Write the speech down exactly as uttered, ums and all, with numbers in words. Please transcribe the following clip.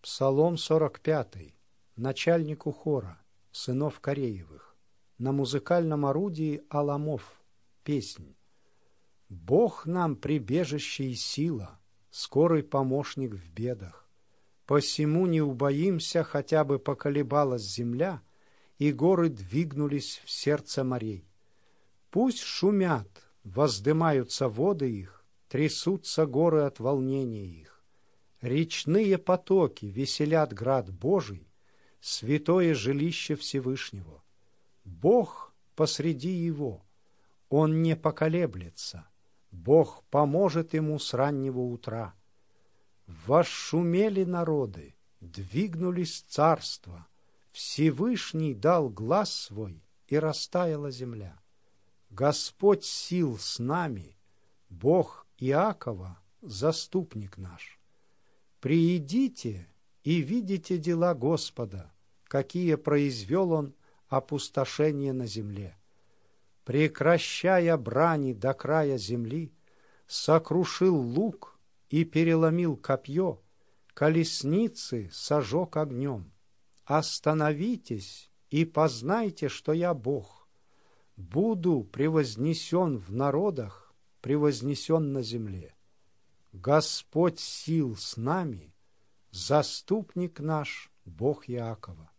Псалом сорок пятый. Начальнику хора, сынов Кореевых. На музыкальном орудии аламов. Песнь. Бог нам прибежище и сила, скорый помощник в бедах. Посему не убоимся, хотя бы поколебалась земля, и горы двигнулись в сердце морей. Пусть шумят, воздымаются воды их, трясутся горы от волнения их. Речные потоки веселят град Божий, святое жилище Всевышнего. Бог посреди его, он не поколеблется, Бог поможет ему с раннего утра. Восшумели народы, двигнулись царства, Всевышний дал глас свой, и растаяла земля. Господь сил с нами, Бог Иакова, заступник наш. Приидите и видите дела Господа, какие произвел Он опустошение на земле. Прекращая брани до края земли, сокрушил лук и переломил копье, колесницы сожег огнем. Остановитесь и познайте, что я Бог. Буду превознесен в народах, превознесен на земле. Господь сил с нами, заступник наш, Бог Иакова.